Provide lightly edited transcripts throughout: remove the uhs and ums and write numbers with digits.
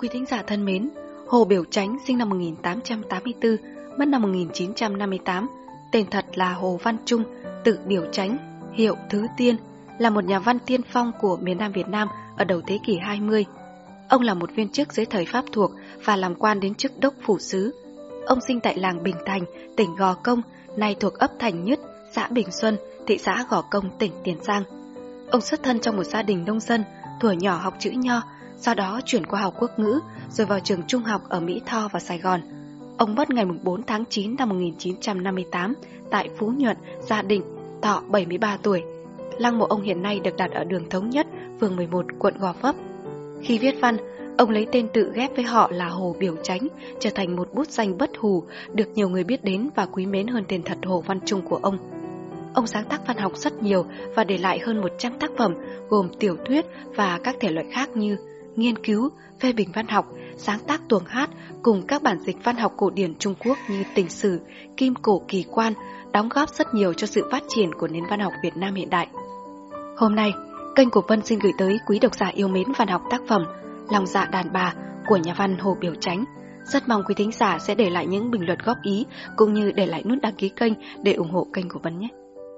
quý thính giả thân mến, Hồ Biểu Chánh sinh năm 1884, mất năm 1958, tên thật là Hồ Văn Trung, tự Biểu Chánh, hiệu Thứ Tiên, là một nhà văn tiên phong của miền Nam Việt Nam ở đầu thế kỷ 20. Ông là một viên chức dưới thời Pháp thuộc và làm quan đến chức đốc phủ sứ. Ông sinh tại làng Bình Thành, tỉnh Gò Công, nay thuộc ấp Thành Nhất, xã Bình Xuân, thị xã Gò Công, tỉnh Tiền Giang. Ông xuất thân trong một gia đình nông dân, thuở nhỏ học chữ Nho, sau đó chuyển qua học quốc ngữ, rồi vào trường trung học ở Mỹ Tho và Sài Gòn. Ông mất ngày 4 tháng 9 năm 1958 tại Phú Nhuận, Gia Định, thọ 73 tuổi. Lăng mộ ông hiện nay được đặt ở đường Thống Nhất, phường 11, quận Gò Vấp. Khi viết văn, ông lấy tên tự ghép với họ là Hồ Biểu Chánh, trở thành một bút danh bất hủ, được nhiều người biết đến và quý mến hơn tên thật Hồ Văn Trung của ông. Ông sáng tác văn học rất nhiều và để lại hơn 100 tác phẩm gồm tiểu thuyết và các thể loại khác như nghiên cứu, phê bình văn học, sáng tác tuồng hát cùng các bản dịch văn học cổ điển Trung Quốc như Tình Sử, Kim Cổ Kỳ Quan, đóng góp rất nhiều cho sự phát triển của nền văn học Việt Nam hiện đại. Hôm nay, kênh của Vân xin gửi tới quý độc giả yêu mến văn học tác phẩm Lòng Dạ Đàn Bà của nhà văn Hồ Biểu Chánh. Rất mong quý thính giả sẽ để lại những bình luận góp ý cũng như để lại nút đăng ký kênh để ủng hộ kênh của Vân nhé.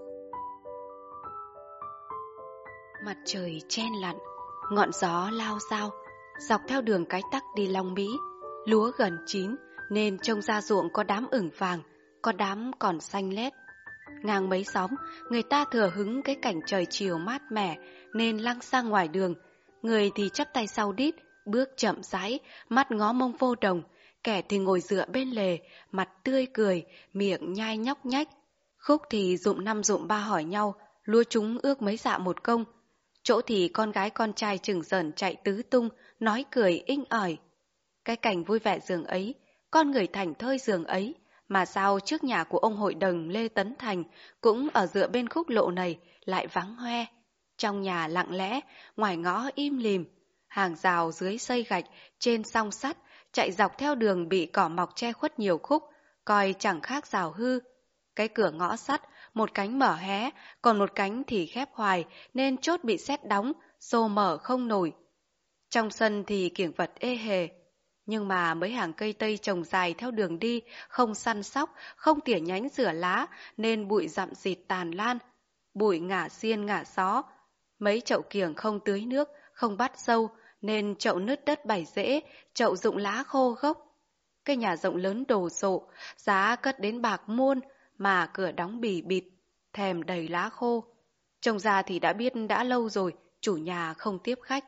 Mặt trời chen lặn, ngọn gió lao xao, dọc theo đường cái tắc đi Long Mỹ. Lúa gần chín nên trông ra ruộng có đám ửng vàng, có đám còn xanh lét. Ngang mấy xóm, người ta thừa hứng cái cảnh trời chiều mát mẻ nên lăng sang ngoài đường. Người thì chắp tay sau đít, bước chậm rãi, mắt ngó mông vô đồng. Kẻ thì ngồi dựa bên lề, mặt tươi cười, miệng nhai nhóc nhách. Khúc thì dụm năm dụm ba hỏi nhau, lúa chúng ước mấy dạ một công. Chỗ thì con gái con trai chừng dởn chạy tứ tung, nói cười inh ỏi. Cái cảnh vui vẻ giường ấy, con người thảnh thơi giường ấy, mà sao trước nhà của ông hội đồng Lê Tấn Thành cũng ở dựa bên khúc lộ này lại vắng hoe. Trong nhà lặng lẽ, ngoài ngõ im lìm, hàng rào dưới xây gạch, trên song sắt, chạy dọc theo đường bị cỏ mọc che khuất nhiều khúc, coi chẳng khác rào hư. Cái cửa ngõ sắt, một cánh mở hé, còn một cánh thì khép hoài, nên chốt bị sét đóng, xô mở không nổi. Trong sân thì kiểng vật ê hề. Nhưng mà mấy hàng cây tây trồng dài theo đường đi, không săn sóc, không tỉa nhánh rửa lá, nên bụi rậm rịt tàn lan. Bụi ngả xiên ngả gió. Mấy chậu kiểng không tưới nước, không bắt sâu, nên chậu nứt đất bày rễ, chậu rụng lá khô gốc. Cái nhà rộng lớn đồ sộ, giá cất đến bạc muôn, mà cửa đóng bì bịt, thèm đầy lá khô. Trông ra thì đã biết đã lâu rồi, chủ nhà không tiếp khách.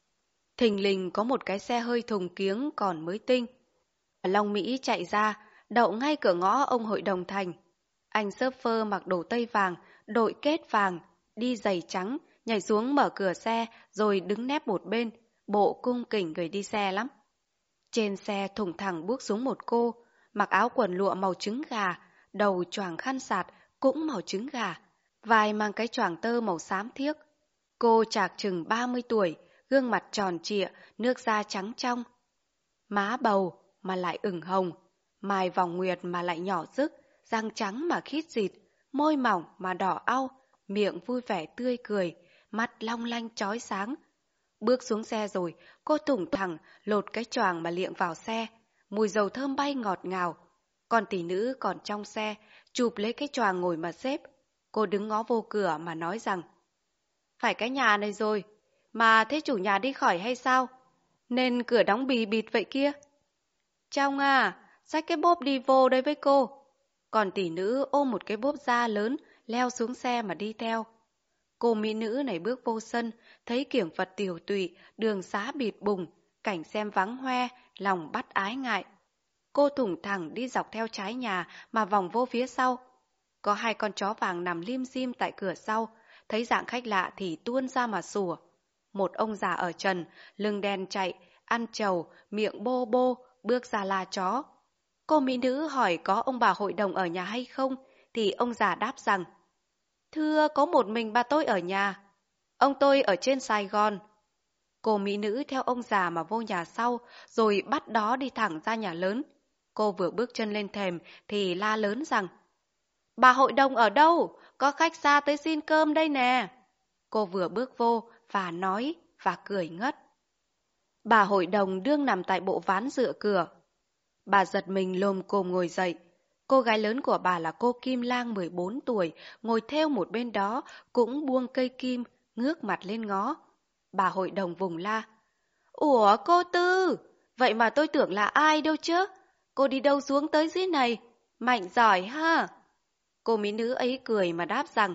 Thình lình có một cái xe hơi thùng kiếng còn mới tinh. Long Mỹ chạy ra, đậu ngay cửa ngõ ông hội đồng Thành. Anh shopper mặc đồ tây vàng, đội kết vàng, đi giày trắng, nhảy xuống mở cửa xe rồi đứng nép một bên, bộ cung kỉnh người đi xe lắm. Trên xe thùng thẳng bước xuống một cô, mặc áo quần lụa màu trứng gà, đầu choàng khăn sạt cũng màu trứng gà, vai mang cái choàng tơ màu xám thiếc. Cô chạc chừng 30 tuổi, gương mặt tròn trịa, nước da trắng trong. Má bầu mà lại ửng hồng, mài vòng nguyệt mà lại nhỏ rức, răng trắng mà khít rịt, môi mỏng mà đỏ au, miệng vui vẻ tươi cười, mắt long lanh chói sáng. Bước xuống xe rồi, cô thủng thẳng lột cái choàng mà liệng vào xe, mùi dầu thơm bay ngọt ngào. Còn tỷ nữ còn trong xe, chụp lấy cái choàng ngồi mà xếp. Cô đứng ngó vô cửa mà nói rằng: phải cái nhà này rồi, mà thế chủ nhà đi khỏi hay sao? Nên cửa đóng bì bịt vậy kia. Trong à, xách cái bốp đi vô đây với cô. Còn tỷ nữ ôm một cái bốp da lớn, leo xuống xe mà đi theo. Cô mỹ nữ này bước vô sân, thấy kiểng vật tiều tụy, đường xá bịt bùng, cảnh xem vắng hoe, lòng bắt ái ngại. Cô thủng thẳng đi dọc theo trái nhà mà vòng vô phía sau. Có hai con chó vàng nằm lim dim tại cửa sau, thấy dạng khách lạ thì tuôn ra mà sủa. Một ông già ở trần, lưng đen chạy, ăn trầu, miệng bô bô, bước ra la chó. Cô mỹ nữ hỏi có ông bà hội đồng ở nhà hay không, thì ông già đáp rằng: thưa, có một mình bà tôi ở nhà. Ông tôi ở trên Sài Gòn. Cô mỹ nữ theo ông già mà vô nhà sau, rồi bắt đó đi thẳng ra nhà lớn. Cô vừa bước chân lên thềm thì la lớn rằng: bà hội đồng ở đâu? Có khách xa tới xin cơm đây nè. Cô vừa bước vô và nói và cười ngất. Bà hội đồng đương nằm tại bộ ván dựa cửa. Bà giật mình lồm cồm ngồi dậy. Cô gái lớn của bà là cô Kim Lang 14 tuổi, ngồi theo một bên đó, cũng buông cây kim, ngước mặt lên ngó. Bà hội đồng vùng la. Ủa cô Tư, vậy mà tôi tưởng là ai đâu chứ? Cô đi đâu xuống tới dưới này? Mạnh giỏi ha. Cô mỹ nữ ấy cười mà đáp rằng,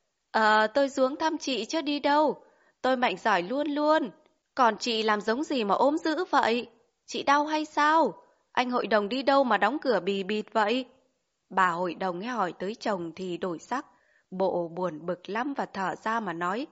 tôi xuống thăm chị chứ đi đâu. Tôi mạnh giỏi luôn luôn. Còn chị làm giống gì mà ốm dữ vậy? Chị đau hay sao? Anh hội đồng đi đâu mà đóng cửa bì bịt vậy? Bà hội đồng nghe hỏi tới chồng thì đổi sắc, bộ buồn bực lắm và thở ra mà nói.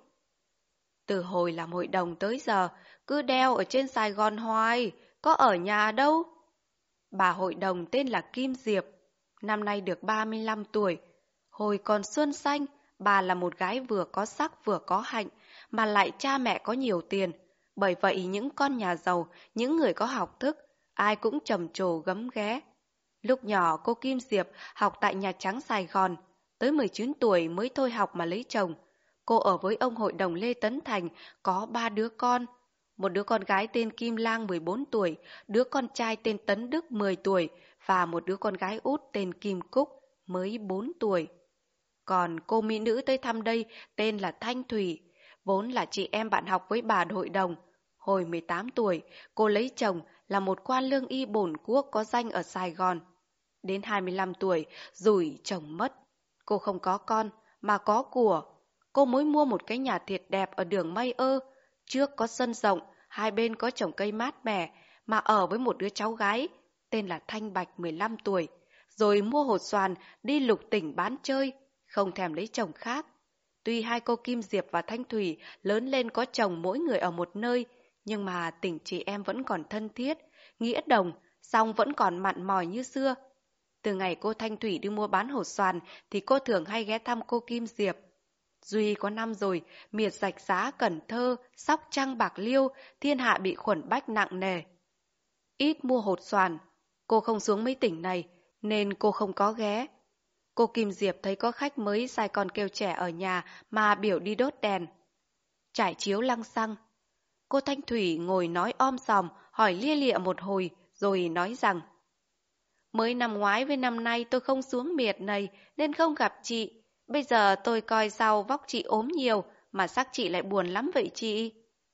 Từ hồi làm hội đồng tới giờ, cứ đeo ở trên Sài Gòn hoài, có ở nhà đâu. Bà hội đồng tên là Kim Diệp, năm nay được 35 tuổi. Hồi còn xuân xanh, bà là một gái vừa có sắc vừa có hạnh, mà lại cha mẹ có nhiều tiền. Bởi vậy những con nhà giàu, những người có học thức, ai cũng trầm trồ gấm ghé. Lúc nhỏ cô Kim Diệp học tại Nhà Trắng Sài Gòn, tới 19 tuổi mới thôi học mà lấy chồng. Cô ở với ông hội đồng Lê Tấn Thành, có 3 đứa con. Một đứa con gái tên Kim Lang 14 tuổi, đứa con trai tên Tấn Đức 10 tuổi và một đứa con gái út tên Kim Cúc mới 4 tuổi. Còn cô mỹ nữ tới thăm đây tên là Thanh Thủy, vốn là chị em bạn học với bà hội đồng. Hồi 18 tuổi, cô lấy chồng là một quan lương y bổn quốc có danh ở Sài Gòn. Đến 25 tuổi, rủi chồng mất. Cô không có con, mà có của. Cô mới mua một cái nhà thiệt đẹp ở đường Mây Ơ. Trước có sân rộng, hai bên có trồng cây mát mẻ, mà ở với một đứa cháu gái, tên là Thanh Bạch 15 tuổi. Rồi mua hột xoàn, đi lục tỉnh bán chơi, không thèm lấy chồng khác. Tuy hai cô Kim Diệp và Thanh Thủy lớn lên có chồng mỗi người ở một nơi, nhưng mà tình chị em vẫn còn thân thiết, nghĩa đồng, song vẫn còn mặn mòi như xưa. Từ ngày cô Thanh Thủy đi mua bán hột xoàn thì cô thường hay ghé thăm cô Kim Diệp. Duy có năm rồi, miệt Rạch Giá, Cần Thơ, Sóc Trăng, Bạc Liêu, thiên hạ bị khuẩn bách nặng nề. Ít mua hột xoàn, cô không xuống mấy tỉnh này, nên cô không có ghé. Cô Kim Diệp thấy có khách mới sai con kêu trẻ ở nhà mà biểu đi đốt đèn. Trải chiếu lăng xăng. Cô Thanh Thủy ngồi nói om sòm, hỏi lia lịa một hồi, rồi nói rằng, mới năm ngoái với năm nay tôi không xuống miệt này nên không gặp chị. Bây giờ tôi coi sau vóc chị ốm nhiều, mà sắc chị lại buồn lắm vậy chị.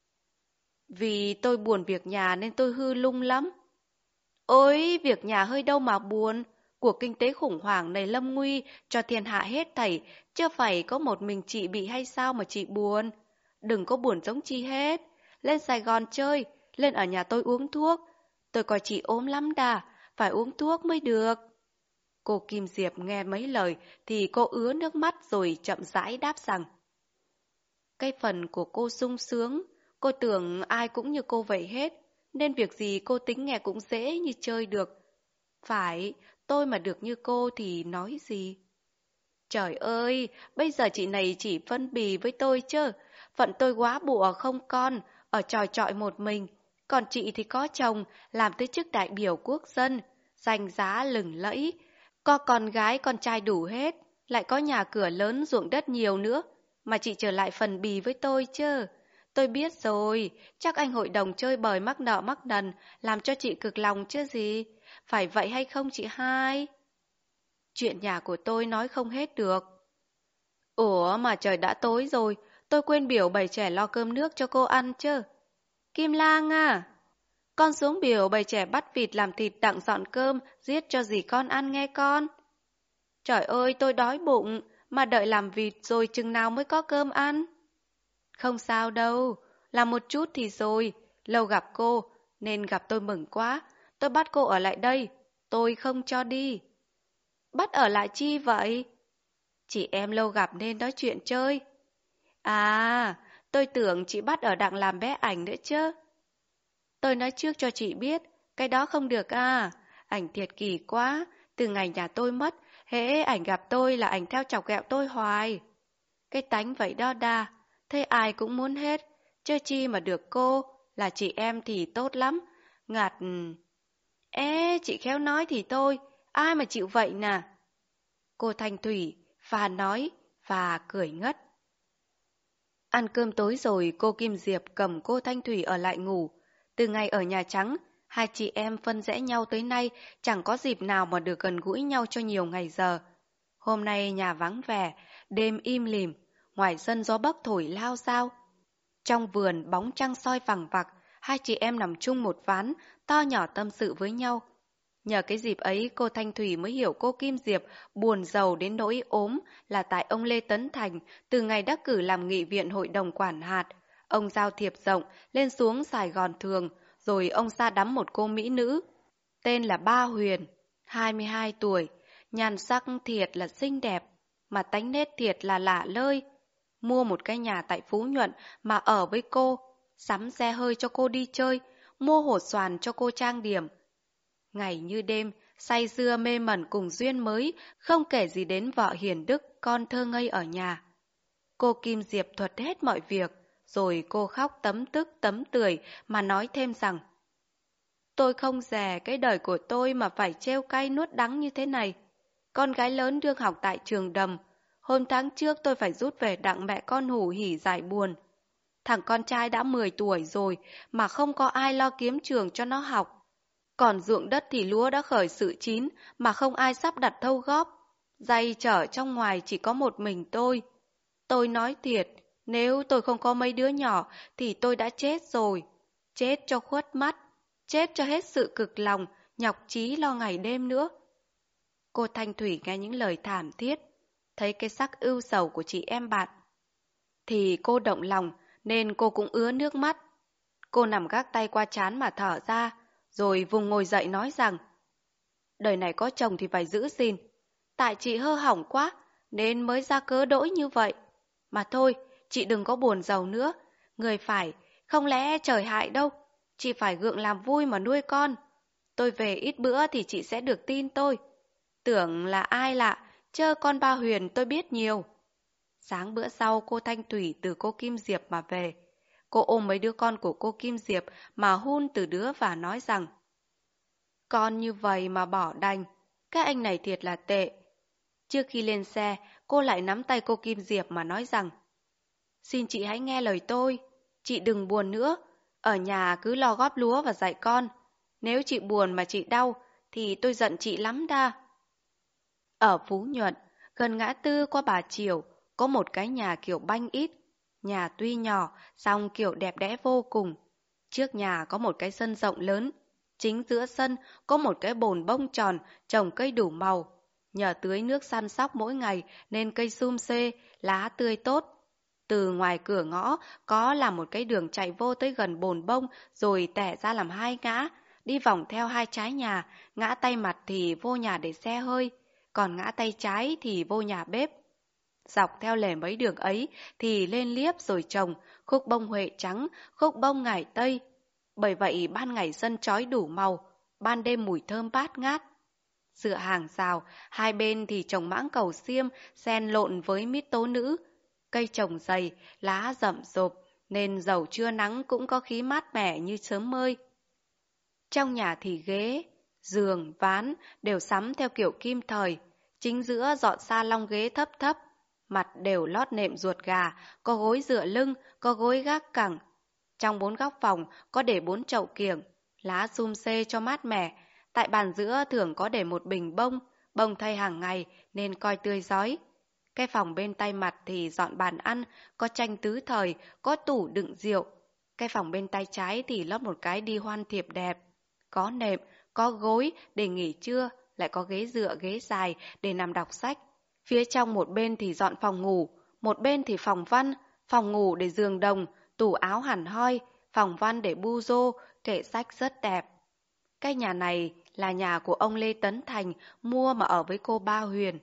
Vì tôi buồn việc nhà nên tôi hư lung lắm. Ôi, việc nhà hơi đâu mà buồn. Cuộc kinh tế khủng hoảng này lâm nguy cho thiên hạ hết thảy, chưa phải có một mình chị bị hay sao mà chị buồn. Đừng có buồn giống chi hết. Lên Sài Gòn chơi, lên ở nhà tôi uống thuốc. Tôi coi chị ốm lắm đà, phải uống thuốc mới được. Cô Kim Diệp nghe mấy lời thì cô ứa nước mắt rồi chậm rãi đáp rằng, cái phần của cô sung sướng, cô tưởng ai cũng như cô vậy hết, nên việc gì cô tính nghe cũng dễ như chơi được. Phải, tôi mà được như cô thì nói gì? Trời ơi, bây giờ chị này chỉ phân bì với tôi chứ. Phận tôi quá bụa không con, ở tròi trọi một mình. Còn chị thì có chồng, làm tới chức đại biểu quốc dân, danh giá lừng lẫy. Có con gái con trai đủ hết, lại có nhà cửa lớn ruộng đất nhiều nữa. Mà chị trở lại phần bì với tôi chứ. Tôi biết rồi, chắc anh hội đồng chơi bời mắc nợ mắc nần, làm cho chị cực lòng chứ gì. Phải vậy hay không chị hai? Chuyện nhà của tôi nói không hết được. Ủa mà trời đã tối rồi, tôi quên biểu bầy trẻ lo cơm nước cho cô ăn chứ. Kim Lang à, con xuống biểu bầy trẻ bắt vịt làm thịt đặng dọn cơm, giết cho dì con ăn nghe con. Trời ơi, tôi đói bụng, mà đợi làm vịt rồi chừng nào mới có cơm ăn. Không sao đâu, làm một chút thì rồi, lâu gặp cô, nên gặp tôi mừng quá. Tôi bắt cô ở lại đây, tôi không cho đi. Bắt ở lại chi vậy? Chị em lâu gặp nên nói chuyện chơi. À, tôi tưởng chị bắt ở đặng làm bé ảnh nữa chứ. Tôi nói trước cho chị biết, cái đó không được à. Ảnh thiệt kỳ quá, từ ngày nhà tôi mất, hễ ảnh gặp tôi là ảnh theo chọc ghẹo tôi hoài. Cái tánh vậy đó đa, thế ai cũng muốn hết, chứ chi mà được cô, là chị em thì tốt lắm. Ngặt... Ê, chị khéo nói thì thôi, ai mà chịu vậy nè. Cô Thanh Thủy và nói và cười ngất. Ăn cơm tối rồi cô Kim Diệp cầm cô Thanh Thủy ở lại ngủ. Từ ngày ở Nhà Trắng, hai chị em phân rẽ nhau tới nay chẳng có dịp nào mà được gần gũi nhau cho nhiều ngày giờ. Hôm nay nhà vắng vẻ, đêm im lìm, ngoài sân gió bấc thổi lao xao. Trong vườn bóng trăng soi vằng vặc, hai chị em nằm chung một ván, to nhỏ tâm sự với nhau. Nhờ cái dịp ấy cô Thanh Thủy mới hiểu cô Kim Diệp buồn rầu đến nỗi ốm là tại ông Lê Tấn Thành từ ngày đắc cử làm nghị viện hội đồng quản hạt. Ông giao thiệp rộng lên xuống Sài Gòn thường, rồi ông sa đắm một cô mỹ nữ. Tên là Ba Huyền, 22 tuổi, nhan sắc thiệt là xinh đẹp, mà tánh nết thiệt là lạ lơi. Mua một cái nhà tại Phú Nhuận mà ở với cô, sắm xe hơi cho cô đi chơi, mua hột xoàn cho cô trang điểm. Ngày như đêm, say sưa mê mẩn cùng duyên mới, không kể gì đến vợ hiền đức, con thơ ngây ở nhà. Cô Kim Diệp thuật hết mọi việc, rồi cô khóc tấm tức tấm tưởi mà nói thêm rằng: tôi không dè cái đời của tôi mà phải trêu cay nuốt đắng như thế này. Con gái lớn đương học tại trường Đầm, hôm tháng trước tôi phải rút về đặng mẹ con hủ hỉ giải buồn. Thằng con trai đã 10 tuổi rồi mà không có ai lo kiếm trường cho nó học. Còn ruộng đất thì lúa đã khởi sự chín mà không ai sắp đặt thâu góp. Dây chở trong ngoài chỉ có một mình tôi. Tôi nói thiệt, nếu tôi không có mấy đứa nhỏ thì tôi đã chết rồi. Chết cho khuất mắt, chết cho hết sự cực lòng, nhọc chí lo ngày đêm nữa. Cô Thanh Thủy nghe những lời thảm thiết, thấy cái sắc ưu sầu của chị em bạn, thì cô động lòng nên cô cũng ứa nước mắt. Cô nằm gác tay qua trán mà thở ra, rồi vùng ngồi dậy nói rằng: đời này có chồng thì phải giữ gìn. Tại chị hư hỏng quá nên mới ra cớ đỗi như vậy. Mà thôi, chị đừng có buồn rầu nữa. Người phải, không lẽ trời hại đâu. Chị phải gượng làm vui mà nuôi con. Tôi về ít bữa thì chị sẽ được tin tôi. Tưởng là ai lạ, chớ con Ba Huyền tôi biết nhiều. Sáng bữa sau cô Thanh Thủy từ cô Kim Diệp mà về. Cô ôm mấy đứa con của cô Kim Diệp mà hun từ đứa và nói rằng: con như vậy mà bỏ đành, các anh này thiệt là tệ. Trước khi lên xe, cô lại nắm tay cô Kim Diệp mà nói rằng: xin chị hãy nghe lời tôi, chị đừng buồn nữa, ở nhà cứ lo góp lúa và dạy con. Nếu chị buồn mà chị đau, thì tôi giận chị lắm đa. Ở Phú Nhuận, gần ngã tư qua Bà Chiểu, có một cái nhà kiểu banh ít. Nhà tuy nhỏ, song kiểu đẹp đẽ vô cùng. Trước nhà có một cái sân rộng lớn. Chính giữa sân có một cái bồn bông tròn, trồng cây đủ màu. Nhờ tưới nước săn sóc mỗi ngày nên cây sum xê, lá tươi tốt. Từ ngoài cửa ngõ có là một cái đường chạy vô tới gần bồn bông rồi tẻ ra làm hai ngã. Đi vòng theo hai trái nhà, ngã tay mặt thì vô nhà để xe hơi, còn ngã tay trái thì vô nhà bếp. Dọc theo lề mấy đường ấy thì lên liếp rồi trồng khúc bông huệ trắng, khúc bông ngải tây. Bởi vậy ban ngày sân chói đủ màu, ban đêm mùi thơm bát ngát. Dựa hàng rào, hai bên thì trồng mãng cầu xiêm xen lộn với mít tố nữ. Cây trồng dày, lá rậm rộp, nên dầu trưa nắng cũng có khí mát mẻ như sớm mơi. Trong nhà thì ghế, giường, ván đều sắm theo kiểu kim thời. Chính giữa dọn sa lông ghế thấp thấp, mặt đều lót nệm ruột gà, có gối dựa lưng, có gối gác cẳng. Trong 4 góc phòng có để 4 chậu kiểng, lá sum xê cho mát mẻ. Tại bàn giữa thường có để một bình bông, bông thay hàng ngày nên coi tươi rói. Cái phòng bên tay mặt thì dọn bàn ăn, có tranh tứ thời, có tủ đựng rượu. Cái phòng bên tay trái thì lót một cái đi hoan thiệp đẹp. Có nệm, có gối để nghỉ trưa, lại có ghế dựa ghế dài để nằm đọc sách. Phía trong một bên thì dọn phòng ngủ, một bên thì phòng văn, phòng ngủ để giường đồng, tủ áo hẳn hoi, phòng văn để bu rô, kệ sách rất đẹp. Cái nhà này là nhà của ông Lê Tấn Thành mua mà ở với cô Ba Huyền.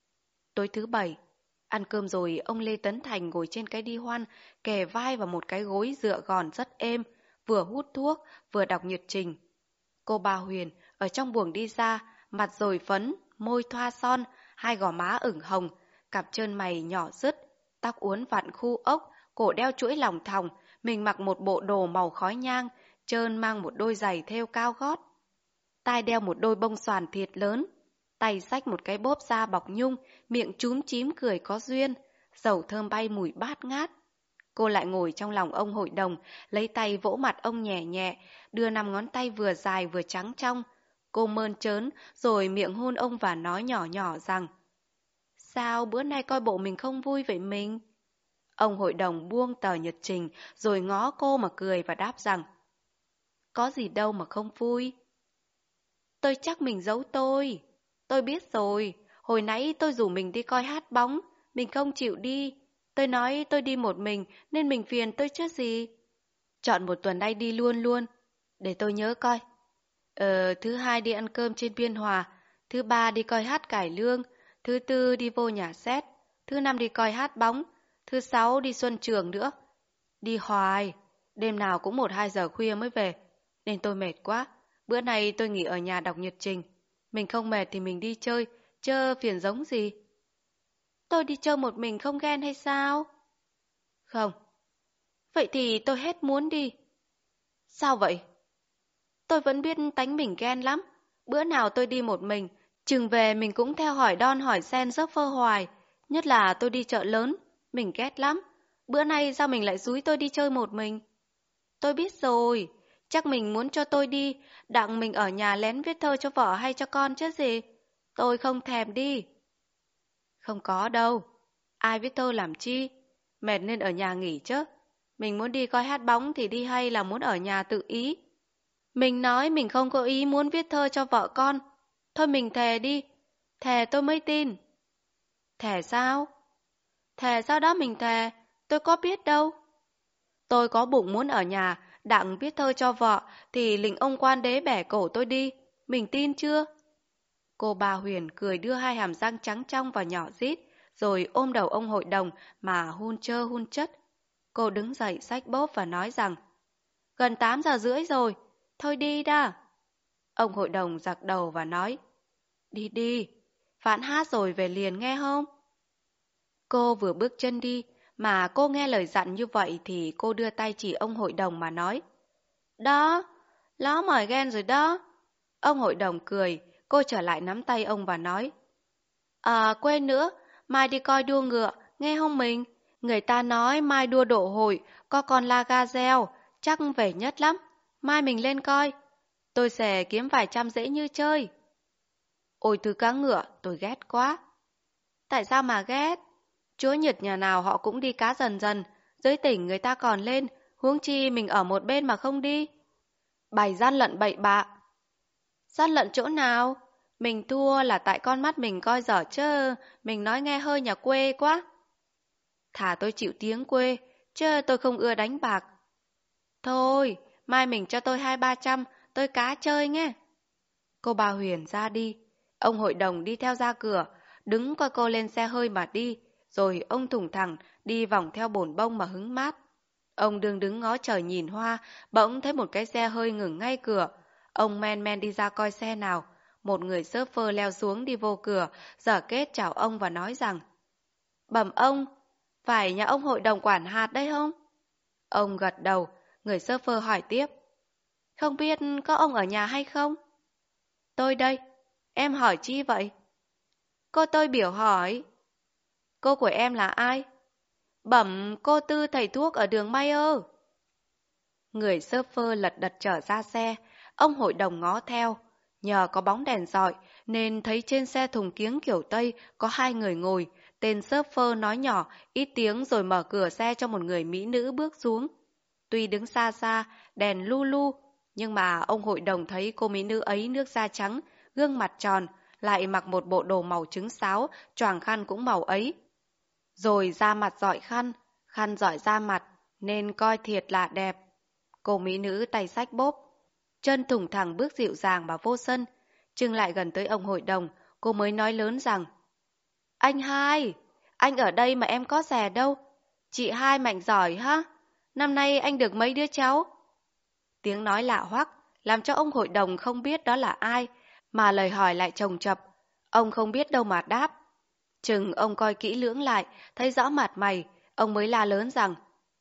Tối thứ Bảy, ăn cơm rồi ông Lê Tấn Thành ngồi trên cái đi hoan, kề vai vào một cái gối dựa gòn rất êm, vừa hút thuốc, vừa đọc nhật trình. Cô Ba Huyền ở trong buồng đi ra, mặt dồi phấn, môi thoa son, hai gò má ửng hồng, cặp chân mày nhỏ dứt, tóc uốn vặn khu ốc, cổ đeo chuỗi lòng thòng, mình mặc một bộ đồ màu khói nhang, trơn mang một đôi giày thêu cao gót. Tai đeo một đôi bông xoàn thiệt lớn, tay xách một cái bốp da bọc nhung, miệng chúm chím cười có duyên, dầu thơm bay mùi bát ngát. Cô lại ngồi trong lòng ông hội đồng, lấy tay vỗ mặt ông nhẹ nhẹ, đưa 5 ngón tay vừa dài vừa trắng trong. Cô mơn trớn, rồi miệng hôn ông và nói nhỏ nhỏ rằng: Sao bữa nay coi bộ mình không vui vậy mình? Ông hội đồng buông tờ nhật trình, rồi ngó cô mà cười và đáp rằng: Có gì đâu mà không vui. Tôi chắc mình giấu tôi. Tôi biết rồi, hồi nãy tôi rủ mình đi coi hát bóng, mình không chịu đi. Tôi nói tôi đi một mình nên mình phiền tôi chứ gì. Chọn một tuần nay đi luôn luôn. Để tôi nhớ coi. Thứ hai đi ăn cơm trên Biên Hòa, thứ ba đi coi hát cải lương, thứ tư đi vô nhà xét, thứ năm đi coi hát bóng, thứ sáu đi Xuân Trường nữa. Đi hoài, đêm nào cũng 1-2 giờ khuya mới về, nên tôi mệt quá. Bữa nay tôi nghỉ ở nhà đọc nhật trình. Mình không mệt thì mình đi chơi, chớ phiền giống gì. Tôi đi chơi một mình không ghen hay sao? Không. Vậy thì tôi hết muốn đi. Sao vậy? Tôi vẫn biết tánh mình ghen lắm. Bữa nào tôi đi một mình, chừng về mình cũng theo hỏi Don hỏi Sen giấc phơ hoài. Nhất là tôi đi chợ lớn, mình ghét lắm. Bữa nay sao mình lại dúi tôi đi chơi một mình? Tôi biết rồi, chắc mình muốn cho tôi đi, đặng mình ở nhà lén viết thơ cho vợ hay cho con chứ gì. Tôi không thèm đi. Không có đâu, ai viết thơ làm chi, mệt nên ở nhà nghỉ chứ. Mình muốn đi coi hát bóng thì đi hay là muốn ở nhà tự ý. Mình nói mình không có ý muốn viết thơ cho vợ con. Thôi mình thề đi, thề tôi mới tin. Thề sao? Thề sao đó mình thề, tôi có biết đâu. Tôi có bụng muốn ở nhà, đặng viết thơ cho vợ, thì lệnh ông quan đế bẻ cổ tôi đi. Mình tin chưa? Cô bà Huyền cười đưa 2 hàm răng trắng trong vào nhỏ rít, rồi ôm đầu ông hội đồng mà hun trơ hun chất. Cô đứng dậy xách bóp và nói rằng: Gần 8 giờ rưỡi rồi, thôi đi đã. Ông hội đồng giặc đầu và nói: Đi đi, vãn hát rồi về liền nghe không? Cô vừa bước chân đi, mà cô nghe lời dặn như vậy thì cô đưa tay chỉ ông hội đồng mà nói: Đó, ló mỏi ghen rồi đó. Ông hội đồng cười, cô trở lại nắm tay ông và nói: Quên nữa, mai đi coi đua ngựa, nghe không mình? Người ta nói mai đua độ hội, có con la gazelle, chắc về nhất lắm. Mai mình lên coi. Tôi sẽ kiếm vài trăm dễ như chơi. Ôi thứ cá ngựa, tôi ghét quá. Tại sao mà ghét? Chúa Nhật nhà nào họ cũng đi cá dần dần, dưới tỉnh người ta còn lên, huống chi mình ở một bên mà không đi. Bày gian lận bậy bạ. Gian lận chỗ nào? Mình thua là tại con mắt mình coi dở chứ, mình nói nghe hơi nhà quê quá. Thà tôi chịu tiếng quê, chứ tôi không ưa đánh bạc. Thôi, mai mình cho tôi 200-300, tôi cá chơi nghe. Cô bà Huyền ra đi, ông hội đồng đi theo ra cửa, đứng coi cô lên xe hơi mà đi, rồi ông thủng thẳng đi vòng theo bồn bông mà hứng mát. Ông đứng đứng ngó trời nhìn hoa, bỗng thấy một cái xe hơi ngừng ngay cửa. Ông men men đi ra coi xe nào. Một người shopper leo xuống đi vô cửa, giở kết chào ông và nói rằng: Bẩm ông, phải nhà ông hội đồng quản hạt đấy không? Ông gật đầu, người shopper hỏi tiếp: Không biết có ông ở nhà hay không? Tôi đây, em hỏi chi vậy? Cô tôi biểu hỏi. Cô của em là ai? Bẩm cô Tư thầy thuốc ở đường Mayer. Người shopper lật đật trở ra xe, ông hội đồng ngó theo. Nhờ có bóng đèn rọi nên thấy trên xe thùng kiếng kiểu Tây có 2 người ngồi. Tên shopper nói nhỏ, ít tiếng rồi mở cửa xe cho một người mỹ nữ bước xuống. Tuy đứng xa xa, đèn lu lu, nhưng mà ông hội đồng thấy cô mỹ nữ ấy nước da trắng, gương mặt tròn, lại mặc một bộ đồ màu trứng sáo, choàng khăn cũng màu ấy. Rồi da mặt dọi khăn, khăn dọi da mặt, nên coi thiệt là đẹp. Cô mỹ nữ tay xách bốp, chân thủng thẳng bước dịu dàng mà vô sân. Chừng lại gần tới ông hội đồng, cô mới nói lớn rằng: Anh hai, anh ở đây mà em có rẻ đâu. Chị hai mạnh giỏi ha? Năm nay anh được mấy đứa cháu? Tiếng nói lạ hoắc, làm cho ông hội đồng không biết đó là ai, mà lời hỏi lại chồng chập. Ông không biết đâu mà đáp. Chừng ông coi kỹ lưỡng lại, thấy rõ mặt mày, ông mới la lớn rằng: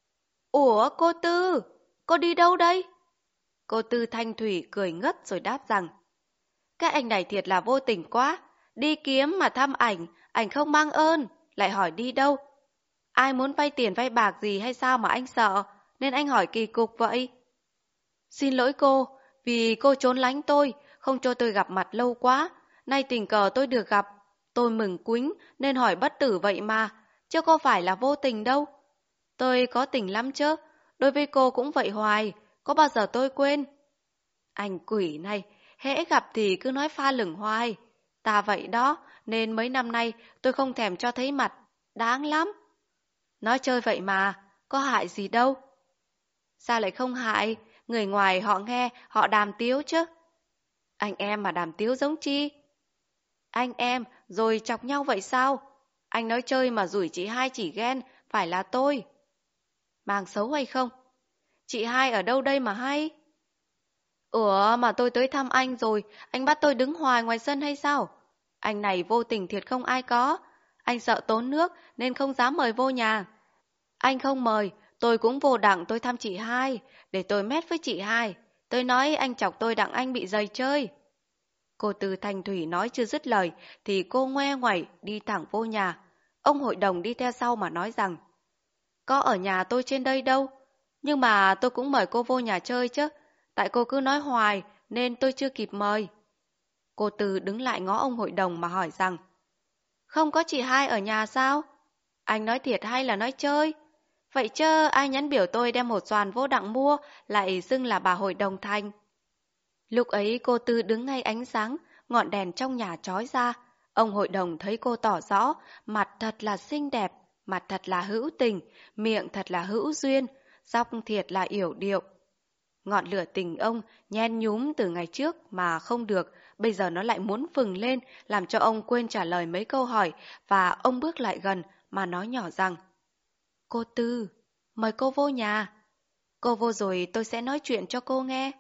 Ủa cô Tư, cô đi đâu đây? Cô Tư thanh thủy cười ngất rồi đáp rằng: Các anh này thiệt là vô tình quá, đi kiếm mà thăm ảnh không mang ơn, lại hỏi đi đâu. Ai muốn vay tiền vay bạc gì hay sao mà anh sợ, nên anh hỏi kỳ cục vậy? Xin lỗi cô, vì cô trốn lánh tôi, không cho tôi gặp mặt lâu quá. Nay tình cờ tôi được gặp, tôi mừng quính nên hỏi bất tử vậy mà, chứ có phải là vô tình đâu. Tôi có tình lắm chứ, đối với cô cũng vậy hoài, có bao giờ tôi quên. Anh quỷ này, hễ gặp thì cứ nói pha lửng hoài. Ta vậy đó, nên mấy năm nay tôi không thèm cho thấy mặt, đáng lắm. Nói chơi vậy mà, có hại gì đâu. Sao lại không hại, người ngoài họ nghe, họ đàm tiếu chứ. Anh em mà đàm tiếu giống chi? Anh em, rồi chọc nhau vậy sao? Anh nói chơi mà rủi chị hai chỉ ghen, phải là tôi. Mang xấu hay không? Chị hai ở đâu đây mà hay? Ủa mà tôi tới thăm anh rồi, anh bắt tôi đứng hoài ngoài sân hay sao? Anh này vô tình thiệt không ai có. Anh sợ tốn nước nên không dám mời vô nhà. Anh không mời, tôi cũng vô đặng tôi thăm chị hai, để tôi mét với chị hai. Tôi nói anh chọc tôi đặng anh bị giày chơi. Cô Tư Thanh Thủy nói chưa dứt lời, thì cô ngoe ngoẩy đi thẳng vô nhà. Ông hội đồng đi theo sau mà nói rằng, có ở nhà tôi trên đây đâu, nhưng mà tôi cũng mời cô vô nhà chơi chứ, tại cô cứ nói hoài nên tôi chưa kịp mời. Cô Tư đứng lại ngó ông hội đồng mà hỏi rằng, không có chị hai ở nhà sao? Anh nói thiệt hay là nói chơi? Vậy chứ ai nhắn biểu tôi đem một xoàn vô đặng mua, lại xưng là bà hội đồng Thành. Lúc ấy cô Tư đứng ngay ánh sáng, ngọn đèn trong nhà chói ra. Ông hội đồng thấy cô tỏ rõ, mặt thật là xinh đẹp, mặt thật là hữu tình, miệng thật là hữu duyên, dóc thiệt là yểu điệu. Ngọn lửa tình ông nhen nhúm từ ngày trước mà không được, bây giờ nó lại muốn phừng lên, làm cho ông quên trả lời mấy câu hỏi, và ông bước lại gần mà nói nhỏ rằng, cô Tư, mời cô vô nhà. Cô vô rồi tôi sẽ nói chuyện cho cô nghe.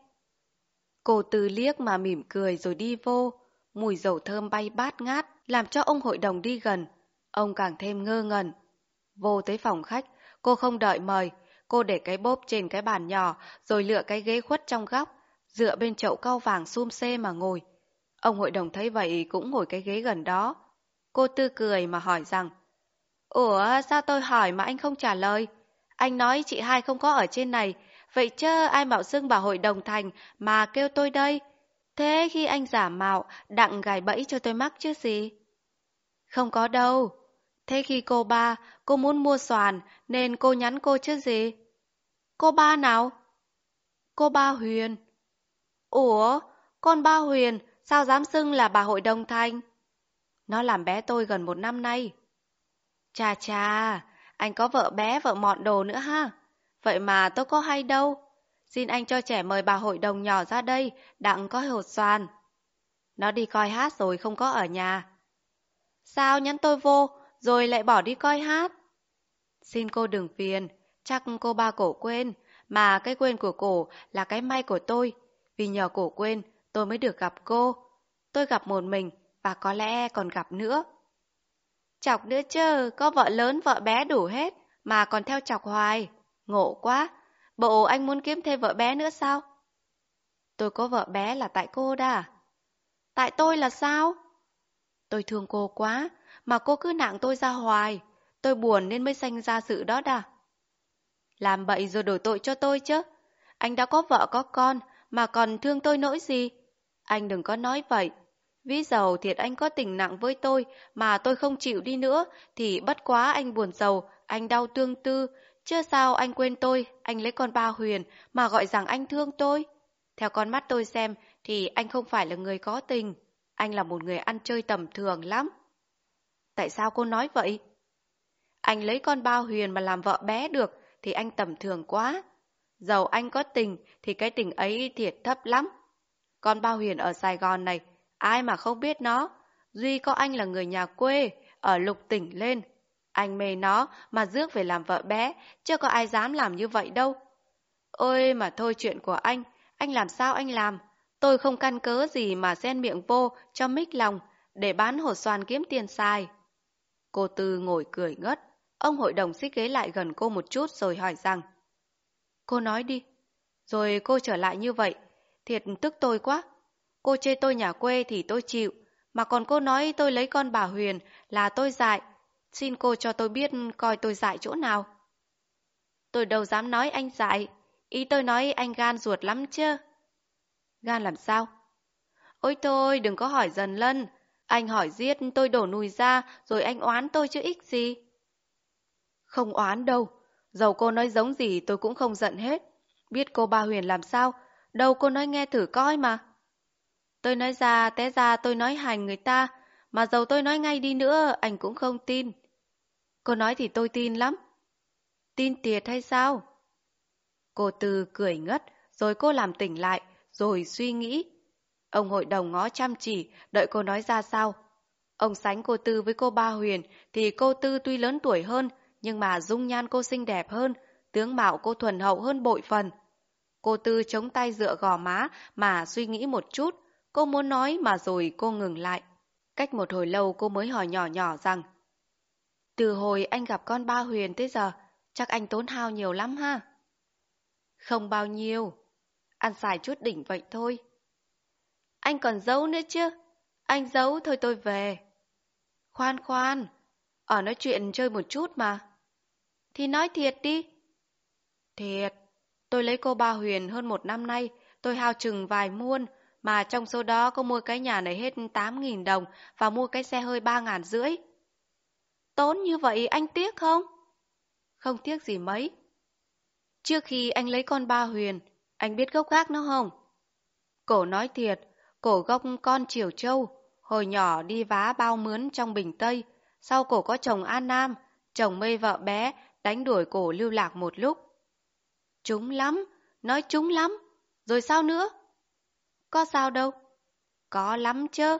Cô Tư liếc mà mỉm cười rồi đi vô. Mùi dầu thơm bay bát ngát, làm cho ông hội đồng đi gần. Ông càng thêm ngơ ngẩn. Vô tới phòng khách, cô không đợi mời. Cô để cái bốp trên cái bàn nhỏ, rồi lựa cái ghế khuất trong góc, dựa bên chậu cau vàng xum xê mà ngồi. Ông hội đồng thấy vậy cũng ngồi cái ghế gần đó. Cô Tư cười mà hỏi rằng, ủa sao tôi hỏi mà anh không trả lời? Anh nói chị hai không có ở trên này, vậy chứ ai mạo xưng bà hội đồng Thành mà kêu tôi đây? Thế khi anh giả mạo, đặng gài bẫy cho tôi mắc chứ gì? Không có đâu. Thế khi cô muốn mua xoàn nên cô nhắn cô chứ gì? Cô ba nào? Cô ba Huyền. Ủa, con ba Huyền sao dám xưng là bà hội đồng Thành? Nó làm bé tôi gần 1 năm nay. Chà chà, anh có vợ bé vợ mọn đồ nữa ha. Vậy mà tôi có hay đâu. Xin anh cho trẻ mời bà hội đồng nhỏ ra đây, đặng có hột xoàn. Nó đi coi hát rồi không có ở nhà. Sao nhắn tôi vô, rồi lại bỏ đi coi hát? Xin cô đừng phiền, chắc cô ba cổ quên, mà cái quên của cổ là cái may của tôi. Vì nhờ cổ quên, tôi mới được gặp cô. Tôi gặp một mình, và có lẽ còn gặp nữa. Chọc nữa chứ, có vợ lớn vợ bé đủ hết, mà còn theo chọc hoài. Ngộ quá, bộ anh muốn kiếm thêm vợ bé nữa sao? Tôi có vợ bé là tại cô đà. Tại tôi là sao? Tôi thương cô quá, mà cô cứ nặng tôi ra hoài. Tôi buồn nên mới sanh ra sự đó đà. Làm bậy rồi đổ tội cho tôi chứ. Anh đã có vợ có con, mà còn thương tôi nỗi gì? Anh đừng có nói vậy. Ví dầu thiệt anh có tình nặng với tôi mà tôi không chịu đi nữa thì bất quá anh buồn giàu, anh đau tương tư. Chứ sao anh quên tôi, anh lấy con ba Huyền mà gọi rằng anh thương tôi. Theo con mắt tôi xem thì anh không phải là người có tình. Anh là một người ăn chơi tầm thường lắm. Tại sao cô nói vậy? Anh lấy con ba Huyền mà làm vợ bé được thì anh tầm thường quá. Dầu anh có tình thì cái tình ấy thiệt thấp lắm. Con ba Huyền ở Sài Gòn này, ai mà không biết nó. Duy có anh là người nhà quê, ở lục tỉnh lên. Anh mê nó mà rước về làm vợ bé, chứ có ai dám làm như vậy đâu. Ôi mà thôi chuyện của anh làm sao anh làm? Tôi không căn cớ gì mà xen miệng vô cho mích lòng, để bán hột xoàn kiếm tiền xài. Cô Tư ngồi cười ngất, ông hội đồng xích ghế lại gần cô một chút rồi hỏi rằng, cô nói đi. Rồi cô trở lại như vậy, thiệt tức tôi quá. Cô chê tôi nhà quê thì tôi chịu, mà còn cô nói tôi lấy con bà Huyền là tôi dại. Xin cô cho tôi biết coi tôi dại chỗ nào. Tôi đâu dám nói anh dại. Ý tôi nói anh gan ruột lắm chứ. Gan làm sao? Ôi thôi, đừng có hỏi dần Lân. Anh hỏi giết tôi đổ nùi ra, rồi anh oán tôi chứ ích gì. Không oán đâu. Dầu cô nói giống gì tôi cũng không giận hết. Biết cô ba Huyền làm sao? Đâu cô nói nghe thử coi mà. Tôi nói ra, té ra tôi nói hành người ta. Mà dầu tôi nói ngay đi nữa, anh cũng không tin. Cô nói thì tôi tin lắm. Tin tiệt hay sao? Cô Tư cười ngất, rồi cô làm tỉnh lại, rồi suy nghĩ. Ông hội đồng ngó chăm chỉ, đợi cô nói ra sao. Ông sánh cô Tư với cô Ba Huyền, thì cô Tư tuy lớn tuổi hơn, nhưng mà dung nhan cô xinh đẹp hơn, tướng mạo cô thuần hậu hơn bội phần. Cô Tư chống tay dựa gò má mà suy nghĩ một chút, cô muốn nói mà rồi cô ngừng lại. Cách một hồi lâu cô mới hỏi nhỏ nhỏ rằng, từ hồi anh gặp con Ba Huyền tới giờ, chắc anh tốn hao nhiều lắm ha? Không bao nhiêu, ăn xài chút đỉnh vậy thôi. Anh còn giấu nữa chứ? Anh giấu thôi tôi về. Khoan khoan, ở nói chuyện chơi một chút mà. Thì nói thiệt đi. Thiệt, tôi lấy cô Ba Huyền hơn 1 năm nay, tôi hao chừng vài muôn, mà trong số đó có mua cái nhà này hết 8.000 đồng và mua cái xe hơi 3.500. Tốn như vậy anh tiếc không? Không tiếc gì mấy. Trước khi anh lấy con Ba Huyền, anh biết gốc gác nó không? Cổ nói thiệt, cổ gốc con Triều Châu, hồi nhỏ đi vá bao mướn trong Bình Tây, sau cổ có chồng An Nam, chồng mê vợ bé, đánh đuổi cổ lưu lạc một lúc. Trúng lắm, nói trúng lắm. Rồi sao nữa? Có sao đâu. Có lắm chứ.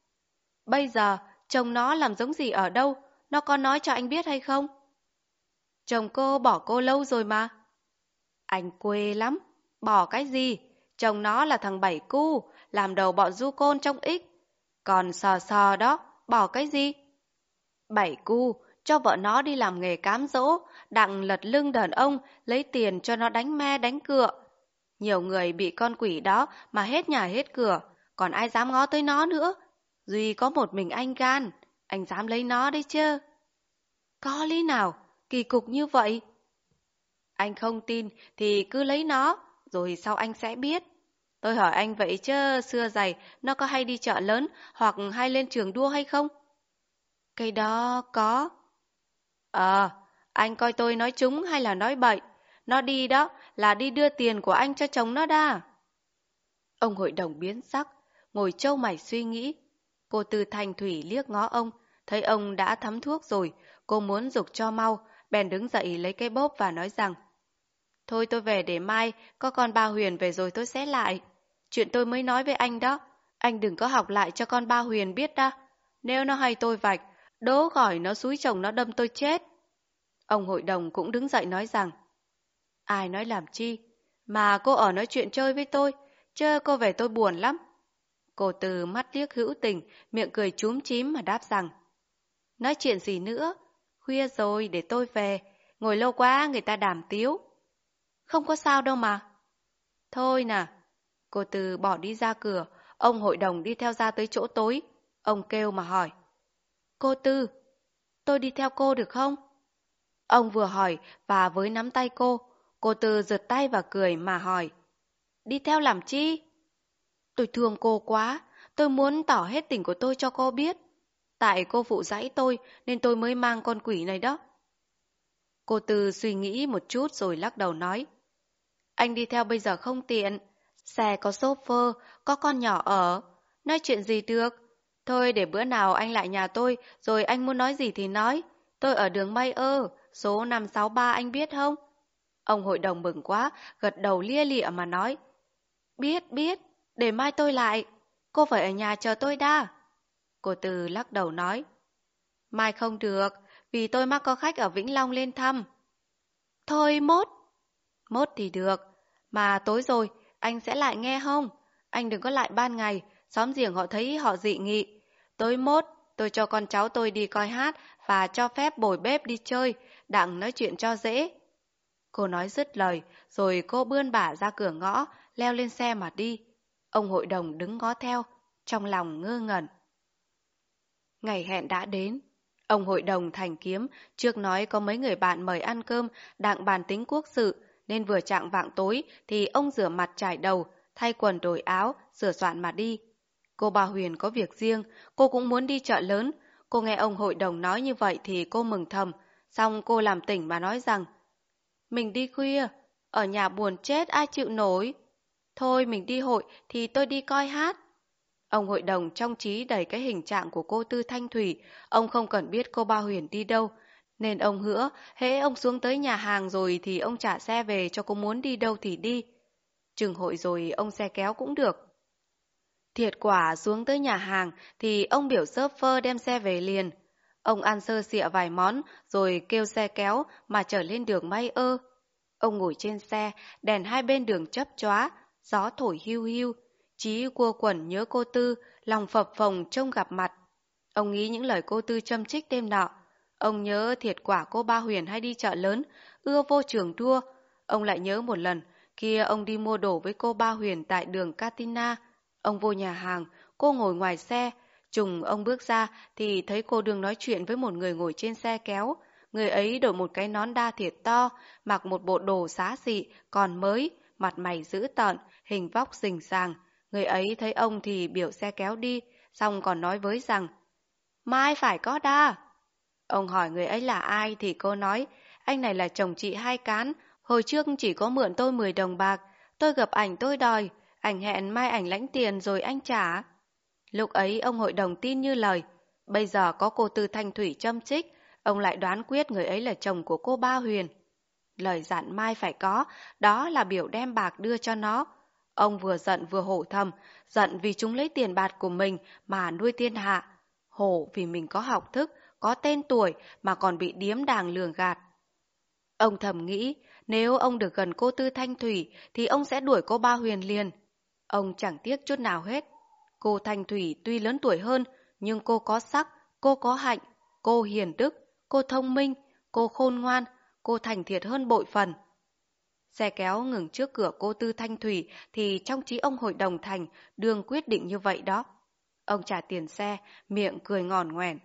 Bây giờ, chồng nó làm giống gì ở đâu, nó có nói cho anh biết hay không? Chồng cô bỏ cô lâu rồi mà. Anh quê lắm, bỏ cái gì? Chồng nó là thằng Bảy Cu, làm đầu bọn du côn trong ích. Còn sò sò đó, bỏ cái gì? Bảy Cu, cho vợ nó đi làm nghề cám dỗ, đặng lật lưng đàn ông, lấy tiền cho nó đánh me đánh cựa. Nhiều người bị con quỷ đó mà hết nhà hết cửa, còn ai dám ngó tới nó nữa. Duy có một mình anh gan, anh dám lấy nó đấy chứ. Có lý nào, kỳ cục như vậy? Anh không tin thì cứ lấy nó, rồi sau anh sẽ biết. Tôi hỏi anh vậy chứ xưa dày nó có hay đi chợ lớn hoặc hay lên trường đua hay không? Cái đó có. Anh coi tôi nói trúng hay là nói bậy? Nó đi đó là đi đưa tiền của anh cho chồng nó đa. Ông hội đồng biến sắc, ngồi châu mày suy nghĩ. Cô Tư Thanh Thủy liếc ngó ông, thấy ông đã thắm thuốc rồi, cô muốn giục cho mau, bèn đứng dậy lấy cái bốp và nói rằng, thôi tôi về để mai, có con Ba Huyền về rồi tôi sẽ lại. Chuyện tôi mới nói với anh đó, anh đừng có học lại cho con Ba Huyền biết đó. Nếu nó hay tôi vạch, đố gỏi nó xúi chồng nó đâm tôi chết. Ông hội đồng cũng đứng dậy nói rằng, ai nói làm chi, mà cô ở nói chuyện chơi với tôi, chứ cô về tôi buồn lắm. Cô Từ mắt liếc hữu tình, miệng cười chúm chím mà đáp rằng, nói chuyện gì nữa, khuya rồi để tôi về, ngồi lâu quá người ta đàm tiếu. Không có sao đâu mà. Thôi nà, cô Từ bỏ đi ra cửa, ông hội đồng đi theo ra tới chỗ tối. Ông kêu mà hỏi, cô Tư, tôi đi theo cô được không? Ông vừa hỏi và với nắm tay cô Tư giật tay và cười mà hỏi, đi theo làm chi? Tôi thương cô quá, tôi muốn tỏ hết tình của tôi cho cô biết. Tại cô phụ dãy tôi nên tôi mới mang con quỷ này đó. Cô Tư suy nghĩ một chút rồi lắc đầu nói, anh đi theo bây giờ không tiện, xe có chauffeur, có con nhỏ ở, nói chuyện gì được. Thôi để bữa nào anh lại nhà tôi, rồi anh muốn nói gì thì nói. Tôi ở đường May Ơ, số 563 anh biết không? Ông hội đồng mừng quá, gật đầu lia lịa mà nói, biết, biết, để mai tôi lại. Cô phải ở nhà chờ tôi đã. Cô Tư lắc đầu nói, mai không được, vì tôi mắc có khách ở Vĩnh Long lên thăm. Thôi mốt. Mốt thì được, mà tối rồi, anh sẽ lại nghe không? Anh đừng có lại ban ngày, xóm giềng họ thấy họ dị nghị. Tối mốt, tôi cho con cháu tôi đi coi hát và cho phép bồi bếp đi chơi, đặng nói chuyện cho dễ. Cô nói dứt lời, rồi cô bươn bả ra cửa ngõ, leo lên xe mà đi. Ông hội đồng đứng ngó theo, trong lòng ngơ ngẩn. Ngày hẹn đã đến. Ông hội đồng Thành Kiếm trước nói có mấy người bạn mời ăn cơm, đặng bàn tính quốc sự, nên vừa chạng vạng tối thì ông rửa mặt chải đầu, thay quần đổi áo, sửa soạn mà đi. Cô Ba Huyền có việc riêng, cô cũng muốn đi chợ lớn. Cô nghe ông hội đồng nói như vậy thì cô mừng thầm, xong cô làm tỉnh mà nói rằng mình đi khuya, ở nhà buồn chết ai chịu nổi. Thôi mình đi hội thì tôi đi coi hát. Ông hội đồng trong trí đầy cái hình trạng của cô Tư Thanh Thủy, ông không cần biết cô Ba Huyền đi đâu, nên ông hứa hễ ông xuống tới nhà hàng rồi thì ông trả xe về cho cô muốn đi đâu thì đi. Chừng hội rồi ông xe kéo cũng được. Thiệt quả xuống tới nhà hàng thì ông biểu shopper đem xe về liền. Ông ăn sơ sịa vài món rồi kêu xe kéo mà trở lên đường May Ơ. Ông ngồi trên xe, đèn hai bên đường chớp chóa, gió thổi hiu hiu. Chí cua quẩn nhớ cô Tư, lòng phập phồng trông gặp mặt. Ông nghĩ những lời cô Tư châm chích đêm nọ. Ông nhớ thiệt quả cô Ba Huyền hay đi chợ lớn, ưa vô trường đua. Ông lại nhớ một lần, kia ông đi mua đồ với cô Ba Huyền tại đường Katina. Ông vô nhà hàng, cô ngồi ngoài xe. Trùng ông bước ra thì thấy cô đang nói chuyện với một người ngồi trên xe kéo. Người ấy đội một cái nón đa thiệt to, mặc một bộ đồ xá xị, còn mới, mặt mày dữ tợn, hình vóc xình xàng. Người ấy thấy ông thì biểu xe kéo đi, xong còn nói với rằng mai phải có đa. Ông hỏi người ấy là ai thì cô nói anh này là chồng chị Hai Cán, hồi trước chỉ có mượn tôi 10 đồng bạc, tôi gặp ảnh tôi đòi, ảnh hẹn mai ảnh lãnh tiền rồi anh trả. Lúc ấy ông hội đồng tin như lời, bây giờ có cô Tư Thanh Thủy châm chích, ông lại đoán quyết người ấy là chồng của cô Ba Huyền. Lời dặn mai phải có, đó là biểu đem bạc đưa cho nó. Ông vừa giận vừa hổ thầm, giận vì chúng lấy tiền bạc của mình mà nuôi thiên hạ. Hổ vì mình có học thức, có tên tuổi mà còn bị điếm đàng lường gạt. Ông thầm nghĩ, nếu ông được gần cô Tư Thanh Thủy thì ông sẽ đuổi cô Ba Huyền liền. Ông chẳng tiếc chút nào hết. Cô Thanh Thủy tuy lớn tuổi hơn, nhưng cô có sắc, cô có hạnh, cô hiền đức, cô thông minh, cô khôn ngoan, cô thành thiệt hơn bội phần. Xe kéo ngừng trước cửa cô Tư Thanh Thủy thì trong trí ông hội đồng thành đương quyết định như vậy đó. Ông trả tiền xe, miệng cười ngòn ngoèn.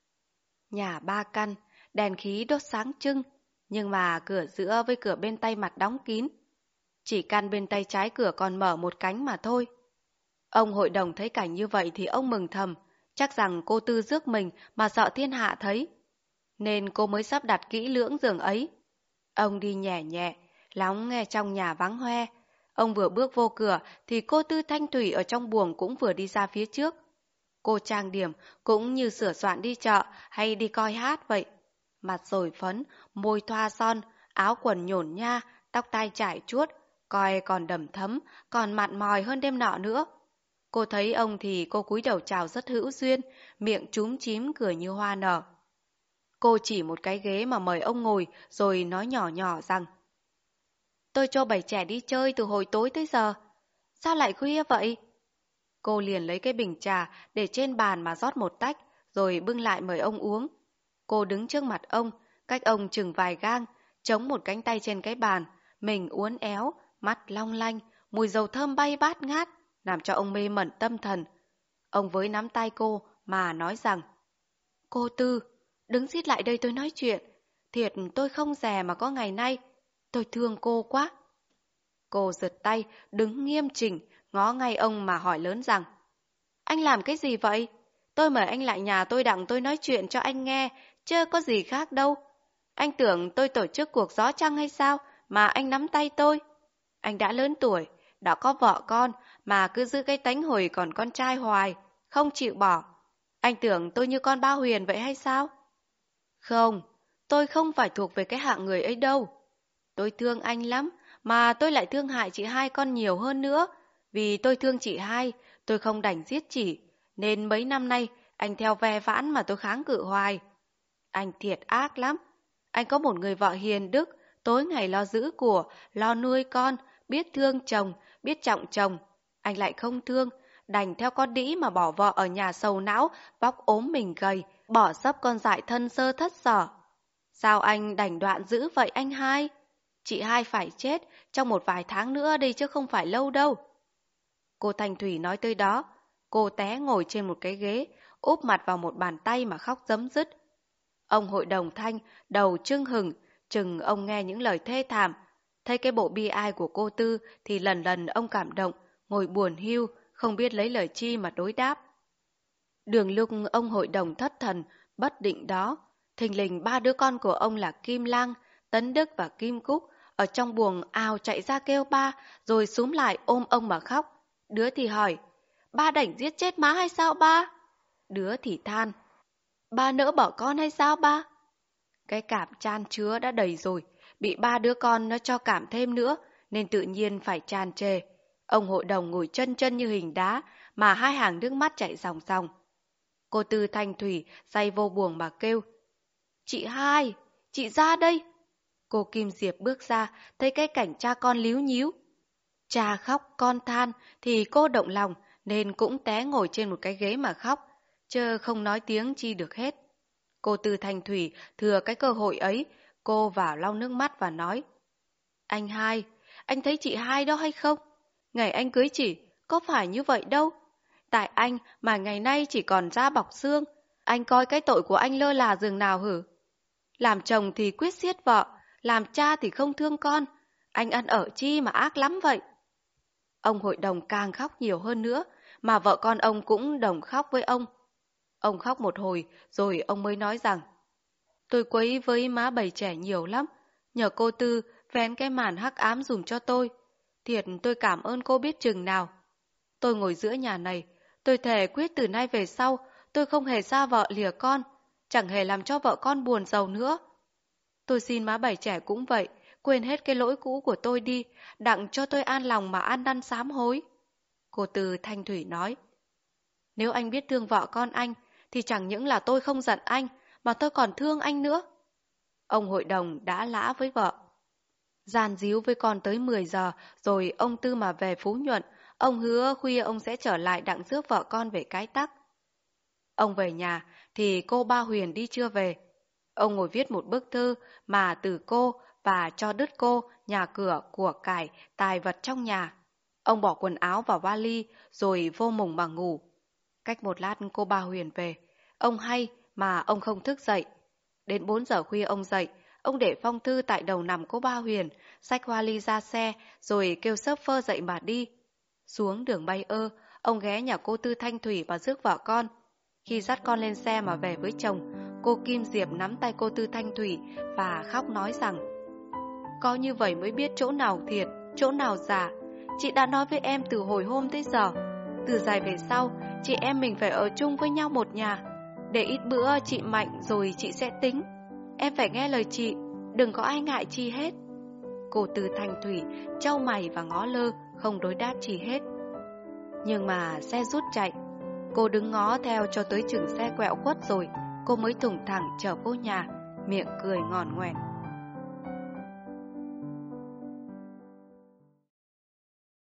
Nhà 3 căn, đèn khí đốt sáng trưng, nhưng mà cửa giữa với cửa bên tay mặt đóng kín. Chỉ căn bên tay trái cửa còn mở một cánh mà thôi. Ông hội đồng thấy cảnh như vậy thì ông mừng thầm, chắc rằng cô Tư rước mình mà sợ thiên hạ thấy. Nên cô mới sắp đặt kỹ lưỡng giường ấy. Ông đi nhẹ nhẹ, lóng nghe trong nhà vắng hoe. Ông vừa bước vô cửa thì cô Tư Thanh Thủy ở trong buồng cũng vừa đi ra phía trước. Cô trang điểm cũng như sửa soạn đi chợ hay đi coi hát vậy. Mặt rồi phấn, môi thoa son, áo quần nhổn nha, tóc tai trải chuốt, coi còn đầm thấm, còn mặn mòi hơn đêm nọ nữa. Cô thấy ông thì cô cúi đầu chào rất hữu duyên, miệng chúm chím cười như hoa nở. Cô chỉ một cái ghế mà mời ông ngồi rồi nói nhỏ nhỏ rằng tôi cho bầy trẻ đi chơi từ hồi tối tới giờ. Sao lại khuya vậy? Cô liền lấy cái bình trà để trên bàn mà rót một tách rồi bưng lại mời ông uống. Cô đứng trước mặt ông, cách ông chừng vài gang, chống một cánh tay trên cái bàn, mình uốn éo, mắt long lanh, mùi dầu thơm bay bát ngát, làm cho ông mê mẩn tâm thần. Ông với nắm tay cô mà nói rằng cô Tư, đứng xít lại đây tôi nói chuyện. Thiệt tôi không dè mà có ngày nay. Tôi thương cô quá. Cô giật tay, đứng nghiêm chỉnh, ngó ngay ông mà hỏi lớn rằng anh làm cái gì vậy? Tôi mời anh lại nhà tôi đặng tôi nói chuyện cho anh nghe, chứ có gì khác đâu. Anh tưởng tôi tổ chức cuộc gió trăng hay sao mà anh nắm tay tôi? Anh đã lớn tuổi, đã có vợ con mà cứ giữ cái tánh hồi còn con trai hoài, không chịu bỏ. Anh tưởng tôi như con Ba Huyền vậy hay sao? Không, tôi không phải thuộc về cái hạng người ấy đâu. Tôi thương anh lắm, mà tôi lại thương hại chị Hai con nhiều hơn nữa. Vì tôi thương chị Hai, tôi không đành giết chỉ, nên mấy năm nay anh theo ve vãn mà tôi kháng cự hoài. Anh thiệt ác lắm. Anh có một người vợ hiền đức, tối ngày lo giữ của, lo nuôi con, biết thương chồng, biết trọng chồng. Anh lại không thương, đành theo con đĩ mà bỏ vợ ở nhà sầu não, vóc ốm mình gầy, bỏ sấp con dại thân sơ thất sở. Sao anh đành đoạn dữ vậy anh Hai? Chị Hai phải chết trong một vài tháng nữa đây chứ không phải lâu đâu. Cô Thanh Thủy nói tới đó, cô té ngồi trên một cái ghế, úp mặt vào một bàn tay mà khóc rấm rứt. Ông hội đồng Thanh đầu chưng hừng, chừng ông nghe những lời thê thảm. Thấy cái bộ bi ai của cô Tư thì lần lần ông cảm động, ngồi buồn hiu, không biết lấy lời chi mà đối đáp. Đường lúc ông hội đồng thất thần, bất định đó, thình lình ba đứa con của ông là Kim Lang, Tấn Đức và Kim Cúc ở trong buồng ào chạy ra kêu ba, rồi xúm lại ôm ông mà khóc. Đứa thì hỏi, ba đành giết chết má hay sao ba? Đứa thì than, ba nỡ bỏ con hay sao ba? Cái cảm chan chứa đã đầy rồi, bị ba đứa con nó cho cảm thêm nữa, nên tự nhiên phải tràn trề. Ông hội đồng ngồi chân chân như hình đá, mà hai hàng nước mắt chảy ròng ròng. Cô Tư Thanh Thủy say vô buồng mà kêu, chị hai, chị ra đây. Cô Kim Diệp bước ra, thấy cái cảnh cha con líu nhíu. Cha khóc, con than, thì cô động lòng, nên cũng té ngồi trên một cái ghế mà khóc, chớ không nói tiếng chi được hết. Cô Tư Thanh Thủy thừa cái cơ hội ấy, cô vào lau nước mắt và nói, anh hai, anh thấy chị hai đó hay không? Ngày anh cưới chị, có phải như vậy đâu. Tại anh mà ngày nay chỉ còn da bọc xương, anh coi cái tội của anh lơ là dường nào hử? Làm chồng thì quyết siết vợ, làm cha thì không thương con. Anh ăn ở chi mà ác lắm vậy? Ông hội đồng càng khóc nhiều hơn nữa, mà vợ con ông cũng đồng khóc với ông. Ông khóc một hồi, rồi ông mới nói rằng, tôi quấy với má bầy trẻ nhiều lắm, nhờ cô Tư vén cái màn hắc ám dùm cho tôi. Thiệt tôi cảm ơn cô biết chừng nào. Tôi ngồi giữa nhà này, tôi thề quyết từ nay về sau, tôi không hề xa vợ lìa con, chẳng hề làm cho vợ con buồn giàu nữa. Tôi xin má bảy trẻ cũng vậy, quên hết cái lỗi cũ của tôi đi, đặng cho tôi an lòng mà ăn năn sám hối. Cô Tư Thanh Thủy nói, nếu anh biết thương vợ con anh, thì chẳng những là tôi không giận anh, mà tôi còn thương anh nữa. Ông hội đồng đã lã với vợ. Gian díu với con tới 10 giờ, rồi ông Tư mà về Phú Nhuận, ông hứa khuya ông sẽ trở lại đặng rước vợ con về Cái Tắc. Ông về nhà, thì cô Ba Huyền đi chưa về. Ông ngồi viết một bức thư mà từ cô và cho đứt cô, nhà cửa, của cải, tài vật trong nhà. Ông bỏ quần áo vào vali, rồi vô mùng mà ngủ. Cách một lát cô Ba Huyền về. Ông hay mà ông không thức dậy. Đến 4 giờ khuya ông dậy, ông để phong thư tại đầu nằm cô Ba Huyền, xách vali ra xe, rồi kêu xớp phơ dậy mà đi. Xuống đường Bay Ơ, ông ghé nhà cô Tư Thanh Thủy và rước vợ con. Khi dắt con lên xe mà về với chồng, cô Kim Diệp nắm tay cô Tư Thanh Thủy và khóc nói rằng, có như vậy mới biết chỗ nào thiệt, chỗ nào giả. Chị đã nói với em từ hồi hôm tới giờ, từ dài về sau, chị em mình phải ở chung với nhau một nhà. Để ít bữa chị mạnh rồi chị sẽ tính. Em phải nghe lời chị, đừng có ai ngại chi hết. Cô Tư Thanh Thủy chau mày và ngó lơ, không đối đáp chi hết. Nhưng mà xe rút chạy. Cô đứng ngó theo cho tới chừng xe quẹo khuất rồi, cô mới thủng thẳng trở vô nhà, miệng cười ngòn ngoèn.